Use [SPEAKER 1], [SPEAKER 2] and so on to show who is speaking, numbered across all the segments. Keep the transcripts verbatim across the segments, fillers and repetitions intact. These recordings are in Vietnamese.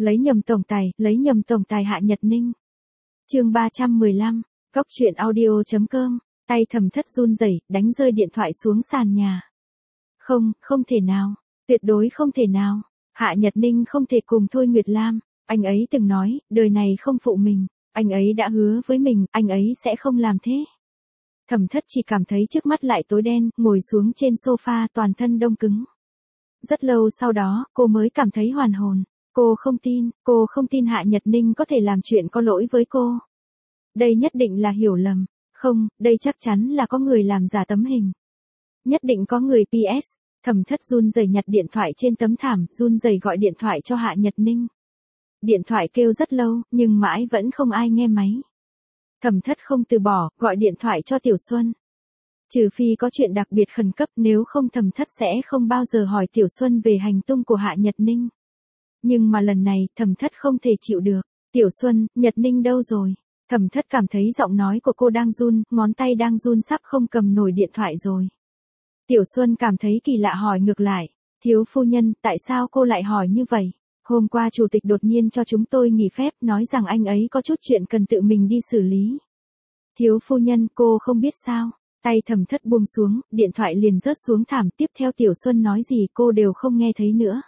[SPEAKER 1] Lấy nhầm tổng tài, lấy nhầm tổng tài Hạ Nhật Ninh. Chương ba trăm mười lăm, Góc truyện audio chấm com, tay Thẩm Thất run rẩy, đánh rơi điện thoại xuống sàn nhà. Không, không thể nào, tuyệt đối không thể nào. Hạ Nhật Ninh không thể cùng Thôi Nguyệt Lam, anh ấy từng nói, đời này không phụ mình, anh ấy đã hứa với mình, anh ấy sẽ không làm thế. Thẩm Thất chỉ cảm thấy trước mắt lại tối đen, ngồi xuống trên sofa toàn thân đông cứng. Rất lâu sau đó, cô mới cảm thấy hoàn hồn. Cô không tin, cô không tin Hạ Nhật Ninh có thể làm chuyện có lỗi với cô. Đây nhất định là hiểu lầm. Không, đây chắc chắn là có người làm giả tấm hình. Nhất định có người pê ét. Thẩm Thất run rẩy nhặt điện thoại trên tấm thảm, run rẩy gọi điện thoại cho Hạ Nhật Ninh. Điện thoại kêu rất lâu, nhưng mãi vẫn không ai nghe máy. Thẩm Thất không từ bỏ, gọi điện thoại cho Tiểu Xuân. Trừ phi có chuyện đặc biệt khẩn cấp, nếu không Thẩm Thất sẽ không bao giờ hỏi Tiểu Xuân về hành tung của Hạ Nhật Ninh. Nhưng mà lần này, Thẩm Thất không thể chịu được. Tiểu Xuân, Nhật Ninh đâu rồi? Thẩm Thất cảm thấy giọng nói của cô đang run, ngón tay đang run sắp không cầm nổi điện thoại rồi. Tiểu Xuân cảm thấy kỳ lạ hỏi ngược lại. Thiếu phu nhân, tại sao cô lại hỏi như vậy? Hôm qua chủ tịch đột nhiên cho chúng tôi nghỉ phép, nói rằng anh ấy có chút chuyện cần tự mình đi xử lý. Thiếu phu nhân, cô không biết sao? Tay Thẩm Thất buông xuống, điện thoại liền rớt xuống thảm, tiếp theo Tiểu Xuân nói gì cô đều không nghe thấy nữa.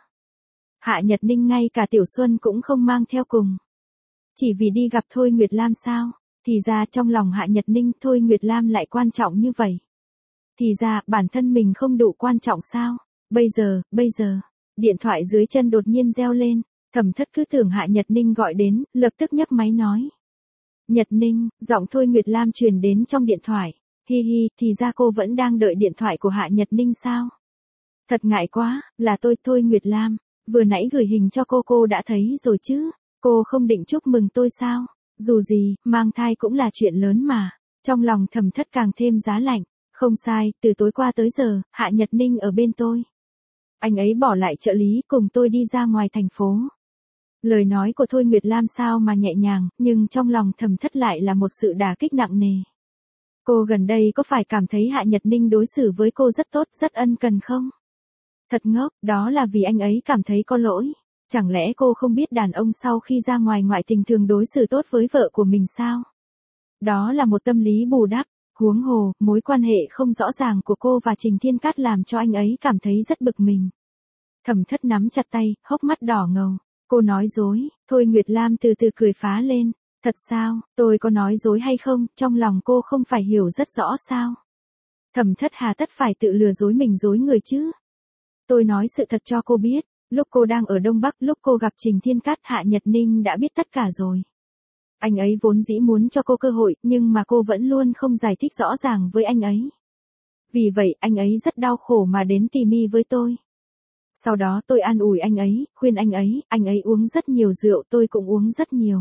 [SPEAKER 1] Hạ Nhật Ninh ngay cả Tiểu Xuân cũng không mang theo cùng. Chỉ vì đi gặp Thôi Nguyệt Lam sao? Thì ra trong lòng Hạ Nhật Ninh Thôi Nguyệt Lam lại quan trọng như vậy. Thì ra bản thân mình không đủ quan trọng sao? Bây giờ, bây giờ, điện thoại dưới chân đột nhiên reo lên. Thẩm Thất cứ tưởng Hạ Nhật Ninh gọi đến, lập tức nhấc máy nói. Nhật Ninh, giọng Thôi Nguyệt Lam truyền đến trong điện thoại. Hi hi, thì ra cô vẫn đang đợi điện thoại của Hạ Nhật Ninh sao? Thật ngại quá, là tôi Thôi Nguyệt Lam. Vừa nãy gửi hình cho cô cô đã thấy rồi chứ, cô không định chúc mừng tôi sao, dù gì, mang thai cũng là chuyện lớn mà, trong lòng Thẩm Thất càng thêm giá lạnh, không sai, từ tối qua tới giờ, Hạ Nhật Ninh ở bên tôi. Anh ấy bỏ lại trợ lý cùng tôi đi ra ngoài thành phố. Lời nói của Thôi Nguyệt Lam sao mà nhẹ nhàng, nhưng trong lòng Thẩm Thất lại là một sự đả kích nặng nề. Cô gần đây có phải cảm thấy Hạ Nhật Ninh đối xử với cô rất tốt, rất ân cần không? Thật ngốc, đó là vì anh ấy cảm thấy có lỗi. Chẳng lẽ cô không biết đàn ông sau khi ra ngoài ngoại tình thường đối xử tốt với vợ của mình sao? Đó là một tâm lý bù đắp. Huống hồ, mối quan hệ không rõ ràng của cô và Trình Thiên Cát làm cho anh ấy cảm thấy rất bực mình. Thẩm Thất nắm chặt tay, hốc mắt đỏ ngầu. Cô nói dối. Thôi Nguyệt Lam từ từ cười phá lên. Thật sao, tôi có nói dối hay không, trong lòng cô không phải hiểu rất rõ sao? Thẩm Thất hà tất phải tự lừa dối mình dối người chứ? Tôi nói sự thật cho cô biết, lúc cô đang ở Đông Bắc, lúc cô gặp Trình Thiên Cát, Hạ Nhật Ninh đã biết tất cả rồi. Anh ấy vốn dĩ muốn cho cô cơ hội, nhưng mà cô vẫn luôn không giải thích rõ ràng với anh ấy. Vì vậy, anh ấy rất đau khổ mà đến tìm mi với tôi. Sau đó tôi an ủi anh ấy, khuyên anh ấy, anh ấy uống rất nhiều rượu, tôi cũng uống rất nhiều.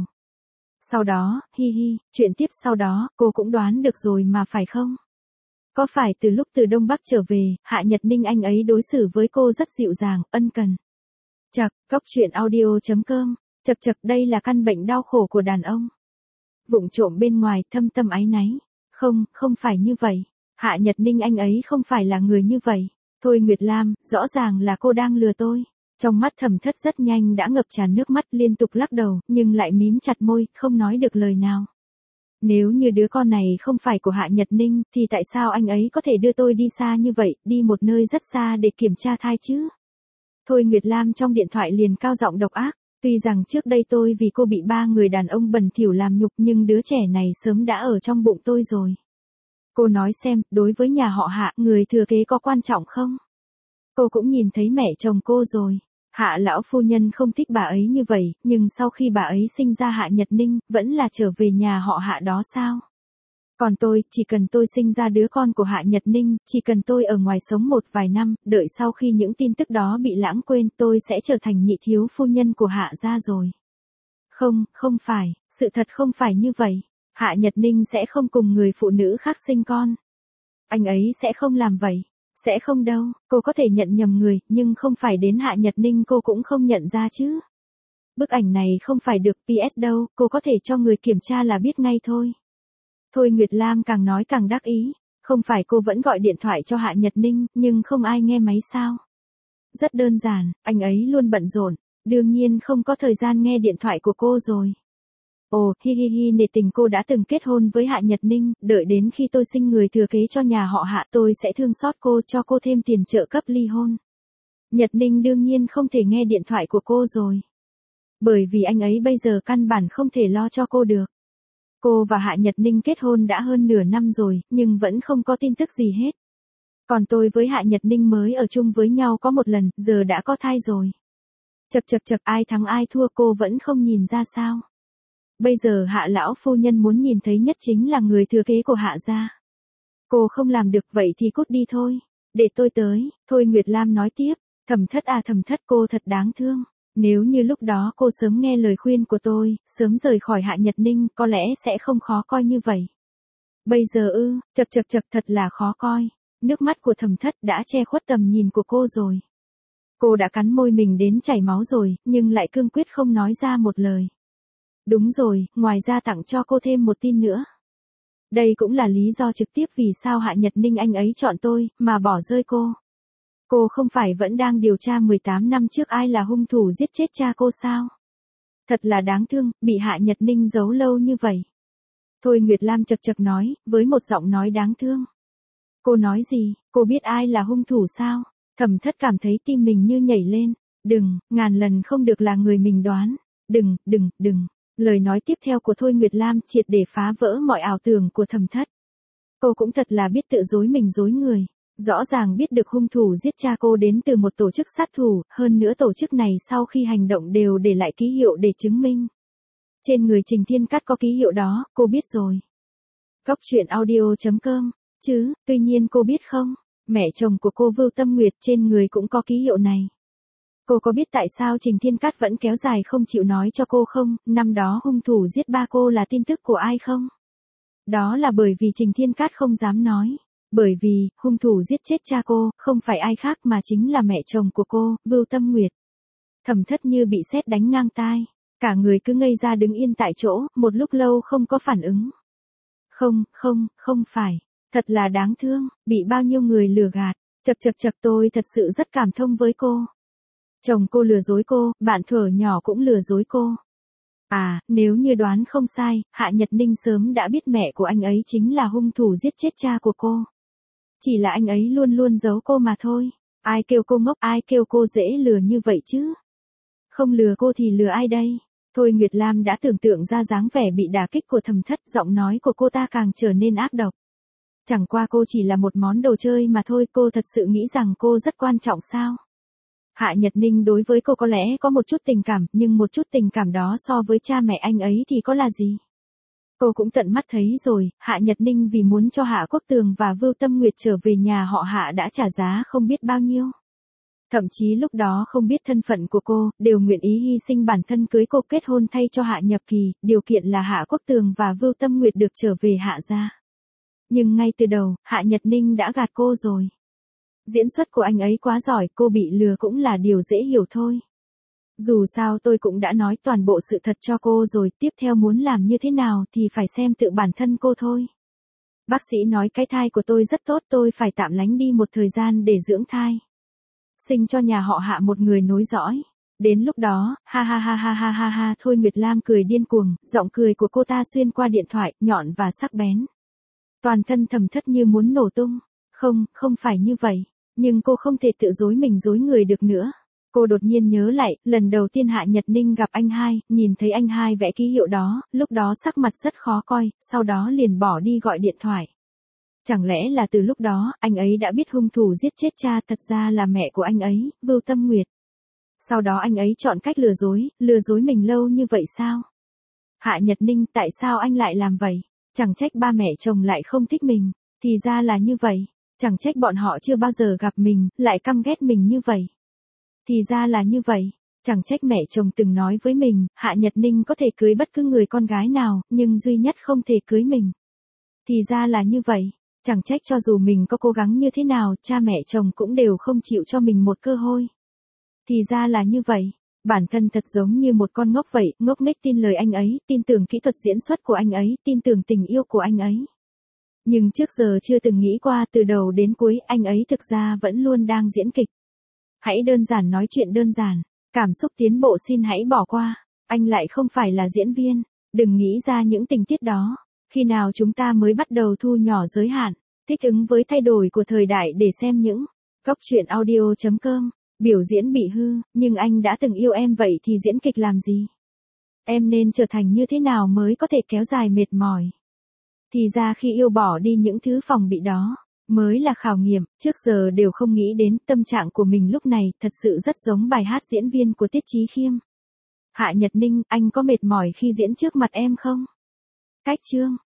[SPEAKER 1] Sau đó, hi hi, chuyện tiếp sau đó, cô cũng đoán được rồi mà phải không? Có phải từ lúc từ Đông Bắc trở về, Hạ Nhật Ninh anh ấy đối xử với cô rất dịu dàng, ân cần. Chật, Góc truyện audio chấm com, chật chật đây là căn bệnh đau khổ của đàn ông. Vụng trộm bên ngoài thâm tâm áy náy. Không, không phải như vậy. Hạ Nhật Ninh anh ấy không phải là người như vậy. Thôi Nguyệt Lam, rõ ràng là cô đang lừa tôi. Trong mắt Thẩm Thất rất nhanh đã ngập tràn nước mắt liên tục lắc đầu, nhưng lại mím chặt môi, không nói được lời nào. Nếu như đứa con này không phải của Hạ Nhật Ninh, thì tại sao anh ấy có thể đưa tôi đi xa như vậy, đi một nơi rất xa để kiểm tra thai chứ? Thôi Nguyệt Lam trong điện thoại liền cao giọng độc ác, tuy rằng trước đây tôi vì cô bị ba người đàn ông bẩn thỉu làm nhục nhưng đứa trẻ này sớm đã ở trong bụng tôi rồi. Cô nói xem, đối với nhà họ Hạ, người thừa kế có quan trọng không? Cô cũng nhìn thấy mẹ chồng cô rồi. Hạ lão phu nhân không thích bà ấy như vậy, nhưng sau khi bà ấy sinh ra Hạ Nhật Ninh, vẫn là trở về nhà họ Hạ đó sao? Còn tôi, chỉ cần tôi sinh ra đứa con của Hạ Nhật Ninh, chỉ cần tôi ở ngoài sống một vài năm, đợi sau khi những tin tức đó bị lãng quên, tôi sẽ trở thành nhị thiếu phu nhân của Hạ gia rồi. Không, không phải, sự thật không phải như vậy. Hạ Nhật Ninh sẽ không cùng người phụ nữ khác sinh con. Anh ấy sẽ không làm vậy. Sẽ không đâu, cô có thể nhận nhầm người, nhưng không phải đến Hạ Nhật Ninh cô cũng không nhận ra chứ. Bức ảnh này không phải được pê ét đâu, cô có thể cho người kiểm tra là biết ngay thôi. Thôi Nguyệt Lam càng nói càng đắc ý, không phải cô vẫn gọi điện thoại cho Hạ Nhật Ninh, nhưng không ai nghe máy sao. Rất đơn giản, anh ấy luôn bận rộn, Đương nhiên không có thời gian nghe điện thoại của cô rồi. Ồ, hi hi hi, nể tình cô đã từng kết hôn với Hạ Nhật Ninh, đợi đến khi tôi sinh người thừa kế cho nhà họ Hạ tôi sẽ thương xót cô, cho cô thêm tiền trợ cấp ly hôn. Nhật Ninh đương nhiên không thể nghe điện thoại của cô rồi. Bởi vì anh ấy bây giờ căn bản không thể lo cho cô được. Cô và Hạ Nhật Ninh kết hôn đã hơn nửa năm rồi, nhưng vẫn không có tin tức gì hết. Còn tôi với Hạ Nhật Ninh mới ở chung với nhau có một lần, giờ đã có thai rồi. Chật chật chật, ai thắng ai thua cô vẫn không nhìn ra sao. Bây giờ Hạ lão phu nhân muốn nhìn thấy nhất chính là người thừa kế của Hạ gia. Cô không làm được vậy thì cút đi thôi. Để tôi tới, Thôi Nguyệt Lam nói tiếp. Thẩm Thất à Thẩm Thất, cô thật đáng thương. Nếu như lúc đó cô sớm nghe lời khuyên của tôi, sớm rời khỏi Hạ Nhật Ninh, có lẽ sẽ không khó coi như vậy. Bây giờ ư, chật chật chật, thật là khó coi. Nước mắt của Thẩm Thất đã che khuất tầm nhìn của cô rồi. Cô đã cắn môi mình đến chảy máu rồi, nhưng lại cương quyết không nói ra một lời. Đúng rồi, ngoài ra tặng cho cô thêm một tin nữa. Đây cũng là lý do trực tiếp vì sao Hạ Nhật Ninh anh ấy chọn tôi, mà bỏ rơi cô. Cô không phải vẫn đang điều tra mười tám năm trước ai là hung thủ giết chết cha cô sao? Thật là đáng thương, bị Hạ Nhật Ninh giấu lâu như vậy. Thôi Nguyệt Lam chật chật nói, với một giọng nói đáng thương. Cô nói gì, cô biết ai là hung thủ sao? Thẩm Thất cảm thấy tim mình như nhảy lên. Đừng, ngàn lần không được là người mình đoán. Đừng, đừng, đừng. Lời nói tiếp theo của Thôi Nguyệt Lam triệt để phá vỡ mọi ảo tưởng của Thẩm Thất. Cô cũng thật là biết tự dối mình dối người. Rõ ràng biết được hung thủ giết cha cô đến từ một tổ chức sát thủ, hơn nữa tổ chức này sau khi hành động đều để lại ký hiệu để chứng minh. Trên người Trình Thiên Cát có ký hiệu đó, cô biết rồi. Góc truyện audio chấm com, chứ, tuy nhiên cô biết không, mẹ chồng của cô Vưu Tâm Nguyệt trên người cũng có ký hiệu này. Cô có biết tại sao Trình Thiên Cát vẫn kéo dài không chịu nói cho cô không, năm đó hung thủ giết ba cô là tin tức của ai không? Đó là bởi vì Trình Thiên Cát không dám nói. Bởi vì, hung thủ giết chết cha cô, không phải ai khác mà chính là mẹ chồng của cô, Vưu Tâm Nguyệt. Thẩm Thất như bị sét đánh ngang tai. Cả người cứ ngây ra đứng yên tại chỗ, một lúc lâu không có phản ứng. Không, không, không phải. Thật là đáng thương, bị bao nhiêu người lừa gạt. Chật chật chật, tôi thật sự rất cảm thông với cô. Chồng cô lừa dối cô, bạn thuở nhỏ cũng lừa dối cô. À, nếu như đoán không sai, Hạ Nhật Ninh sớm đã biết mẹ của anh ấy chính là hung thủ giết chết cha của cô. Chỉ là anh ấy luôn luôn giấu cô mà thôi. Ai kêu cô ngốc, ai kêu cô dễ lừa như vậy chứ? Không lừa cô thì lừa ai đây? Thôi Nguyệt Lam đã tưởng tượng ra dáng vẻ bị đả kích của Thẩm Thất, giọng nói của cô ta càng trở nên ác độc. Chẳng qua cô chỉ là một món đồ chơi mà thôi, cô thật sự nghĩ rằng cô rất quan trọng sao? Hạ Nhật Ninh đối với cô có lẽ có một chút tình cảm, nhưng một chút tình cảm đó so với cha mẹ anh ấy thì có là gì? Cô cũng tận mắt thấy rồi, Hạ Nhật Ninh vì muốn cho Hạ Quốc Tường và Vưu Tâm Nguyệt trở về nhà họ Hạ đã trả giá không biết bao nhiêu. Thậm chí lúc đó không biết thân phận của cô, đều nguyện ý hy sinh bản thân cưới cô kết hôn thay cho Hạ Nhập Kỳ, điều kiện là Hạ Quốc Tường và Vưu Tâm Nguyệt được trở về Hạ gia. Nhưng ngay từ đầu, Hạ Nhật Ninh đã gạt cô rồi. Diễn xuất của anh ấy quá giỏi, cô bị lừa cũng là điều dễ hiểu thôi. Dù sao tôi cũng đã nói toàn bộ sự thật cho cô rồi, tiếp theo muốn làm như thế nào thì phải xem tự bản thân cô thôi. Bác sĩ nói cái thai của tôi rất tốt, tôi phải tạm lánh đi một thời gian để dưỡng thai. Sinh cho nhà họ Hạ một người nối dõi. Đến lúc đó, ha ha ha ha ha ha ha, Thôi Nguyệt Lam cười điên cuồng, giọng cười của cô ta xuyên qua điện thoại, nhọn và sắc bén. Toàn thân Thẩm Thất như muốn nổ tung. Không, không phải như vậy. Nhưng cô không thể tự dối mình dối người được nữa. Cô đột nhiên nhớ lại, lần đầu tiên Hạ Nhật Ninh gặp anh hai, nhìn thấy anh hai vẽ ký hiệu đó, lúc đó sắc mặt rất khó coi, sau đó liền bỏ đi gọi điện thoại. Chẳng lẽ là từ lúc đó, anh ấy đã biết hung thủ giết chết cha thật ra là mẹ của anh ấy, Vưu Tâm Nguyệt. Sau đó anh ấy chọn cách lừa dối, lừa dối mình lâu như vậy sao? Hạ Nhật Ninh, tại sao anh lại làm vậy? Chẳng trách ba mẹ chồng lại không thích mình, thì ra là như vậy. Chẳng trách bọn họ chưa bao giờ gặp mình, lại căm ghét mình như vậy. Thì ra là như vậy. Chẳng trách mẹ chồng từng nói với mình, Hạ Nhật Ninh có thể cưới bất cứ người con gái nào, nhưng duy nhất không thể cưới mình. Thì ra là như vậy. Chẳng trách cho dù mình có cố gắng như thế nào, cha mẹ chồng cũng đều không chịu cho mình một cơ hội. Thì ra là như vậy. Bản thân thật giống như một con ngốc vậy, ngốc nghếch tin lời anh ấy, tin tưởng kỹ thuật diễn xuất của anh ấy, tin tưởng tình yêu của anh ấy. Nhưng trước giờ chưa từng nghĩ qua từ đầu đến cuối anh ấy thực ra vẫn luôn đang diễn kịch. Hãy đơn giản nói chuyện đơn giản. Cảm xúc tiến bộ xin hãy bỏ qua. Anh lại không phải là diễn viên. Đừng nghĩ ra những tình tiết đó. Khi nào chúng ta mới bắt đầu thu nhỏ giới hạn, thích ứng với thay đổi của thời đại để xem những góc truyện audio chấm com. Biểu diễn bị hư, nhưng anh đã từng yêu em vậy thì diễn kịch làm gì? Em nên trở thành như thế nào mới có thể kéo dài mệt mỏi? Thì ra khi yêu bỏ đi những thứ phòng bị đó, mới là khảo nghiệm, trước giờ đều không nghĩ đến tâm trạng của mình lúc này, thật sự rất giống bài hát diễn viên của Tiết Chí Khiêm. Hạ Nhật Ninh, anh có mệt mỏi khi diễn trước mặt em không? Cách chương